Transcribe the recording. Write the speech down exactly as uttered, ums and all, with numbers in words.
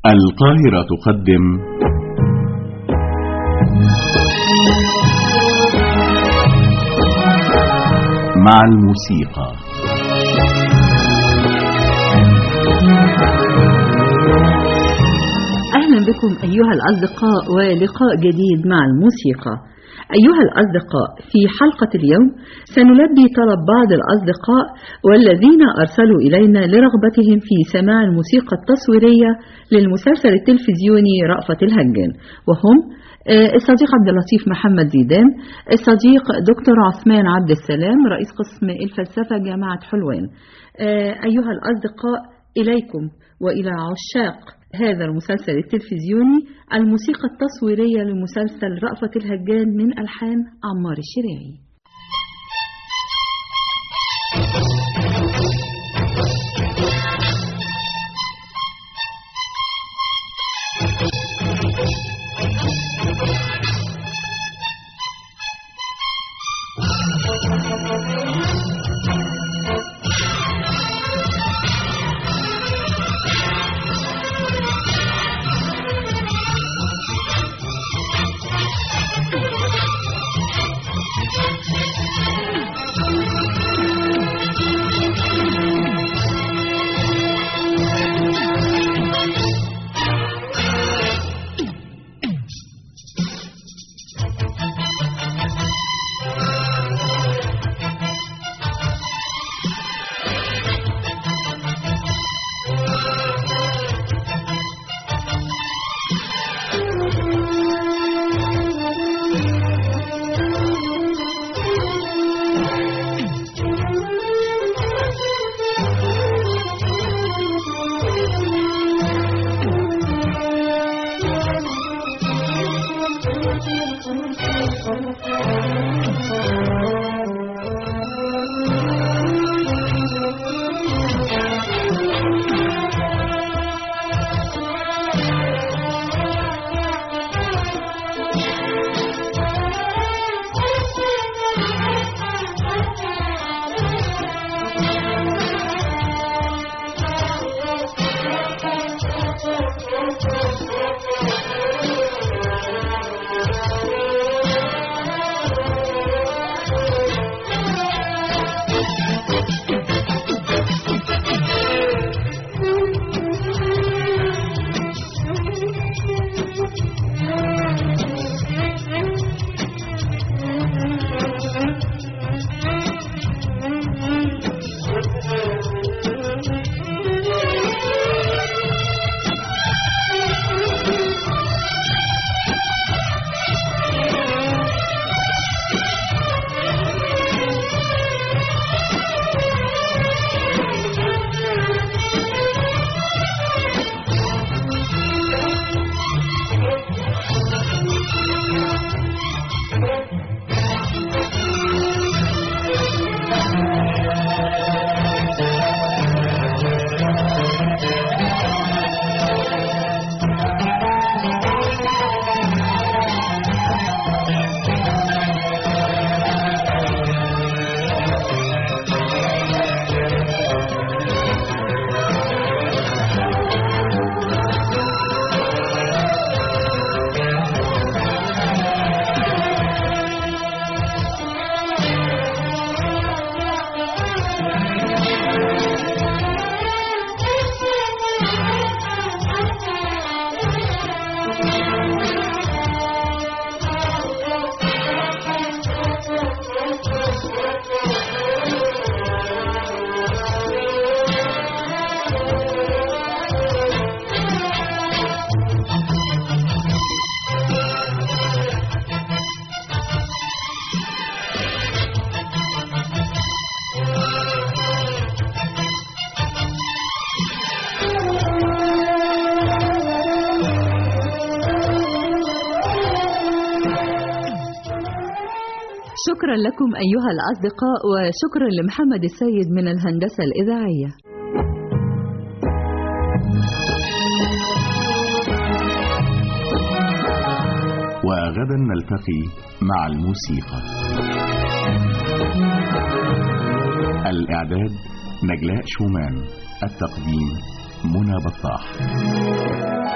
القاهرة تقدم مع الموسيقى. أهلا بكم أيها الأصدقاء ولقاء جديد مع الموسيقى. أيها الأصدقاء، في حلقة اليوم سنلبي طلب بعض الأصدقاء والذين أرسلوا إلينا لرغبتهم في سماع الموسيقى التصويرية للمسلسل التلفزيوني رأفت الهجان، وهم الصديق عبد اللطيف محمد زيدان، الصديق دكتور عثمان عبد السلام رئيس قسم الفلسفة جامعة حلوان. أيها الأصدقاء، إليكم وإلى عشاق هذا المسلسل التلفزيوني الموسيقى التصويرية لمسلسل رأفت الهجان من ألحان عمار الشريعي. شكرا لكم أيها الأصدقاء، وشكرا لمحمد السيد من الهندسة الإذاعية. وغدا نلتقي مع الموسيقى. الإعداد نجلاء شومان، التقديم منى بطاح.